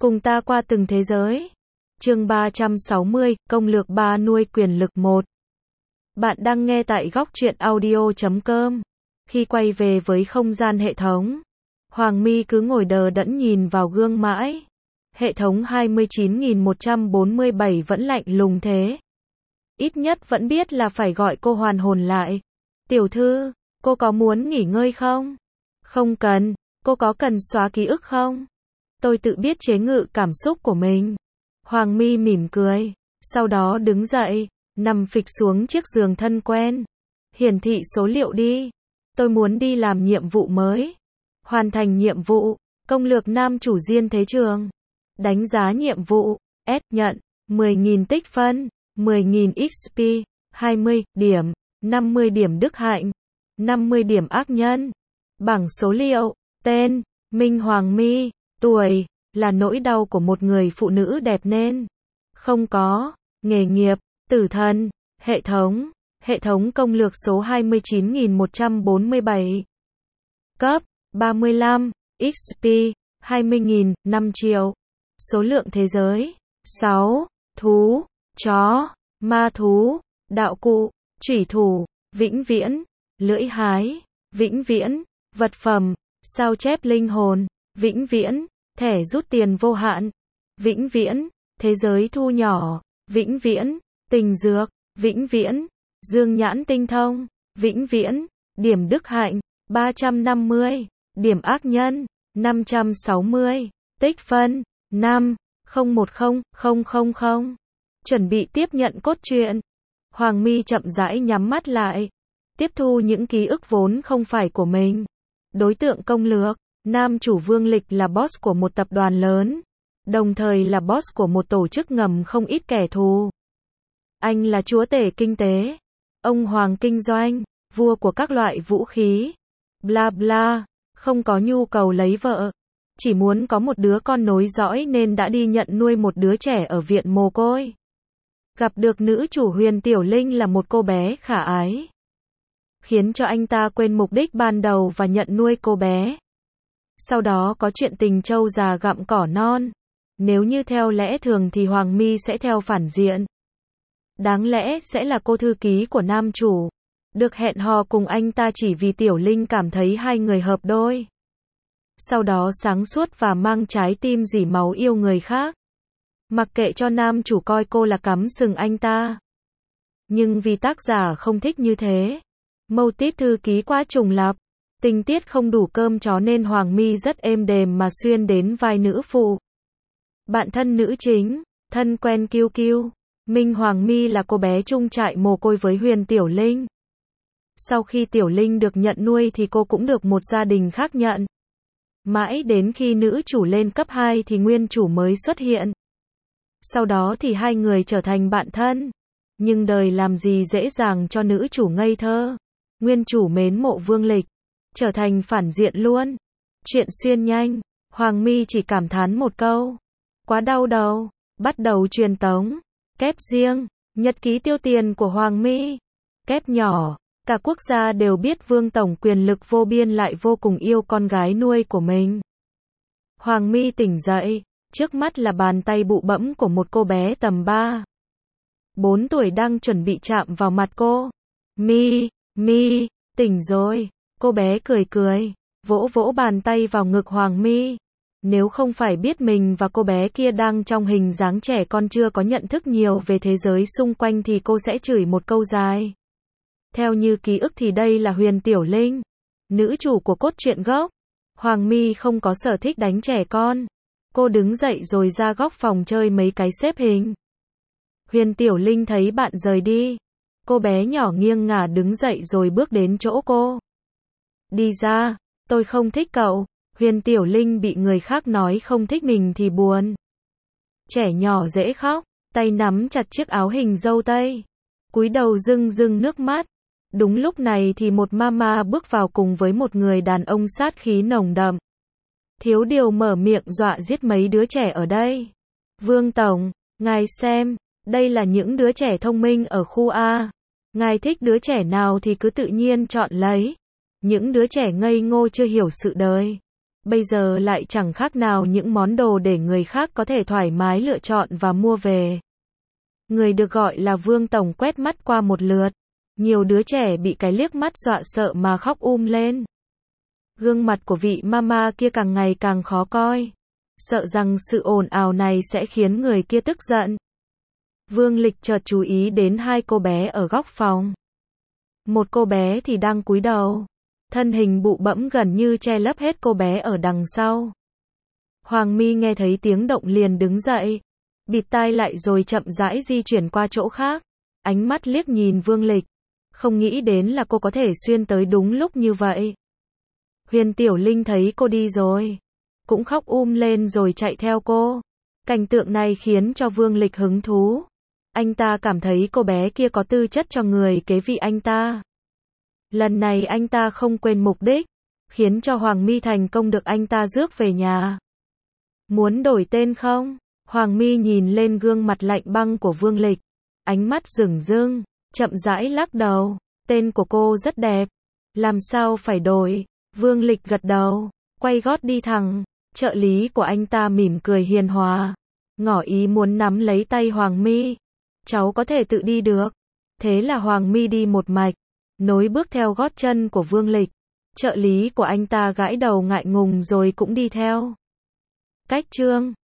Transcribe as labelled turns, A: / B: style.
A: Cùng ta qua từng thế giới. Chương 360, Công lược 3 nuôi quyền lực 1. Bạn đang nghe tại góc truyện audio.com. Khi quay về với không gian hệ thống, Hoàng My cứ ngồi đờ đẫn nhìn vào gương mãi. Hệ thống 29.147 vẫn lạnh lùng thế. Ít nhất vẫn biết là phải gọi cô hoàn hồn lại. Tiểu thư, cô có muốn nghỉ ngơi không? Không cần. Cô có cần xóa ký ức không? Tôi tự biết chế ngự cảm xúc của mình. Hoàng My mỉm cười, sau đó đứng dậy, nằm phịch xuống chiếc giường thân quen. Hiển thị số liệu đi. Tôi muốn đi làm nhiệm vụ mới. Hoàn thành nhiệm vụ, công lược nam chủ Diên Thế Trường. Đánh giá nhiệm vụ, S nhận, 10.000 tích phân, 10.000 XP, 20 điểm, 50 điểm đức hạnh, 50 điểm ác nhân. Bảng số liệu, tên, Minh Hoàng My, tuổi, là nỗi đau của một người phụ nữ đẹp nên. Không có, nghề nghiệp, tử thần, hệ thống công lược số 29.147. Cấp, 35, XP, 20.000, 5 triệu. Số lượng thế giới, 6, thú, chó, ma thú, đạo cụ, chủy thủ, vĩnh viễn, lưỡi hái, vĩnh viễn, vật phẩm, sao chép linh hồn, vĩnh viễn, thẻ rút tiền vô hạn, vĩnh viễn, thế giới thu nhỏ, vĩnh viễn, tình dược, vĩnh viễn, dương nhãn tinh thông, vĩnh viễn, điểm đức hạnh, 350, điểm ác nhân, 560, tích phân, 5, 010000. Chuẩn bị tiếp nhận cốt truyện. Hoàng My chậm rãi nhắm mắt lại, tiếp thu những ký ức vốn không phải của mình. Đối tượng công lược, nam chủ Vương Lịch là boss của một tập đoàn lớn, đồng thời là boss của một tổ chức ngầm không ít kẻ thù. Anh là chúa tể kinh tế, ông hoàng kinh doanh, vua của các loại vũ khí, bla bla, không có nhu cầu lấy vợ, chỉ muốn có một đứa con nối dõi nên đã đi nhận nuôi một đứa trẻ ở viện mồ côi. Gặp được nữ chủ Huyền Tiểu Linh là một cô bé khả ái, khiến cho anh ta quên mục đích ban đầu và nhận nuôi cô bé. Sau đó có chuyện tình trâu già gặm cỏ non. Nếu như theo lẽ thường thì Hoàng My sẽ theo phản diện. Đáng lẽ sẽ là cô thư ký của nam chủ, được hẹn hò cùng anh ta chỉ vì Tiểu Linh cảm thấy hai người hợp đôi. Sau đó sáng suốt và mang trái tim dỉ máu yêu người khác. Mặc kệ cho nam chủ coi cô là cắm sừng anh ta. Nhưng vì tác giả không thích như thế, mâu típ thư ký quá trùng lặp, tình tiết không đủ cơm chó nên Hoàng My rất êm đềm mà xuyên đến vai nữ phụ. Bạn thân nữ chính, thân quen Kiêu Kiêu. Minh Hoàng My là cô bé chung trại mồ côi với Huyền Tiểu Linh. Sau khi Tiểu Linh được nhận nuôi thì cô cũng được một gia đình khác nhận. Mãi đến khi nữ chủ lên cấp 2 thì nguyên chủ mới xuất hiện. Sau đó thì hai người trở thành bạn thân. Nhưng đời làm gì dễ dàng cho nữ chủ ngây thơ. Nguyên chủ mến mộ Vương Lịch, trở thành phản diện luôn. Chuyện xuyên nhanh, Hoàng My chỉ cảm thán một câu. Quá đau đầu, bắt đầu truyền tống. Kép riêng, nhật ký tiêu tiền của Hoàng My. Kép nhỏ, cả quốc gia đều biết Vương Tổng quyền lực vô biên lại vô cùng yêu con gái nuôi của mình. Hoàng My tỉnh dậy, trước mắt là bàn tay bụ bẫm của một cô bé tầm 3, 4 tuổi đang chuẩn bị chạm vào mặt cô. My, tỉnh rồi. Cô bé cười cười, vỗ vỗ bàn tay vào ngực Hoàng My. Nếu không phải biết mình và cô bé kia đang trong hình dáng trẻ con chưa có nhận thức nhiều về thế giới xung quanh thì cô sẽ chửi một câu dài. Theo như ký ức thì đây là Huyền Tiểu Linh, nữ chủ của cốt truyện gốc. Hoàng My không có sở thích đánh trẻ con. Cô đứng dậy rồi ra góc phòng chơi mấy cái xếp hình. Huyền Tiểu Linh thấy bạn rời đi. Cô bé nhỏ nghiêng ngả đứng dậy rồi bước đến chỗ cô. Đi ra, tôi không thích cậu. Huyền Tiểu Linh bị người khác nói không thích mình thì buồn. Trẻ nhỏ dễ khóc, tay nắm chặt chiếc áo hình dâu tây, cúi đầu rưng rưng nước mắt. Đúng lúc này thì một mama bước vào cùng với một người đàn ông sát khí nồng đậm. Thiếu điều mở miệng dọa giết mấy đứa trẻ ở đây. Vương Tổng, ngài xem, đây là những đứa trẻ thông minh ở khu A. Ngài thích đứa trẻ nào thì cứ tự nhiên chọn lấy. Những đứa trẻ ngây ngô chưa hiểu sự đời. Bây giờ lại chẳng khác nào những món đồ để người khác có thể thoải mái lựa chọn và mua về. Người được gọi là Vương Tổng quét mắt qua một lượt. Nhiều đứa trẻ bị cái liếc mắt dọa sợ mà khóc lên. Gương mặt của vị mama kia càng ngày càng khó coi. Sợ rằng sự ồn ào này sẽ khiến người kia tức giận. Vương Lịch chợt chú ý đến hai cô bé ở góc phòng. Một cô bé thì đang cúi đầu. Thân hình bụ bẫm gần như che lấp hết cô bé ở đằng sau. Hoàng My nghe thấy tiếng động liền đứng dậy. Bịt tai lại rồi chậm rãi di chuyển qua chỗ khác. Ánh mắt liếc nhìn Vương Lịch. Không nghĩ đến là cô có thể xuyên tới đúng lúc như vậy. Huyền Tiểu Linh thấy cô đi rồi. Cũng khóc lên rồi chạy theo cô. Cảnh tượng này khiến cho Vương Lịch hứng thú. Anh ta cảm thấy cô bé kia có tư chất cho người kế vị anh ta. Lần này anh ta không quên mục đích. Khiến cho Hoàng My thành công được anh ta rước về nhà. Muốn đổi tên không? Hoàng My nhìn lên gương mặt lạnh băng của Vương Lịch. Ánh mắt rừng rưng. Chậm rãi lắc đầu. Tên của cô rất đẹp. Làm sao phải đổi? Vương Lịch gật đầu. Quay gót đi thẳng. Trợ lý của anh ta mỉm cười hiền hòa. Ngỏ ý muốn nắm lấy tay Hoàng My. Cháu có thể tự đi được. Thế là Hoàng My đi một mạch. Nối bước theo gót chân của Vương Lịch. Trợ lý của anh ta gãi đầu ngại ngùng rồi cũng đi theo. Cách chương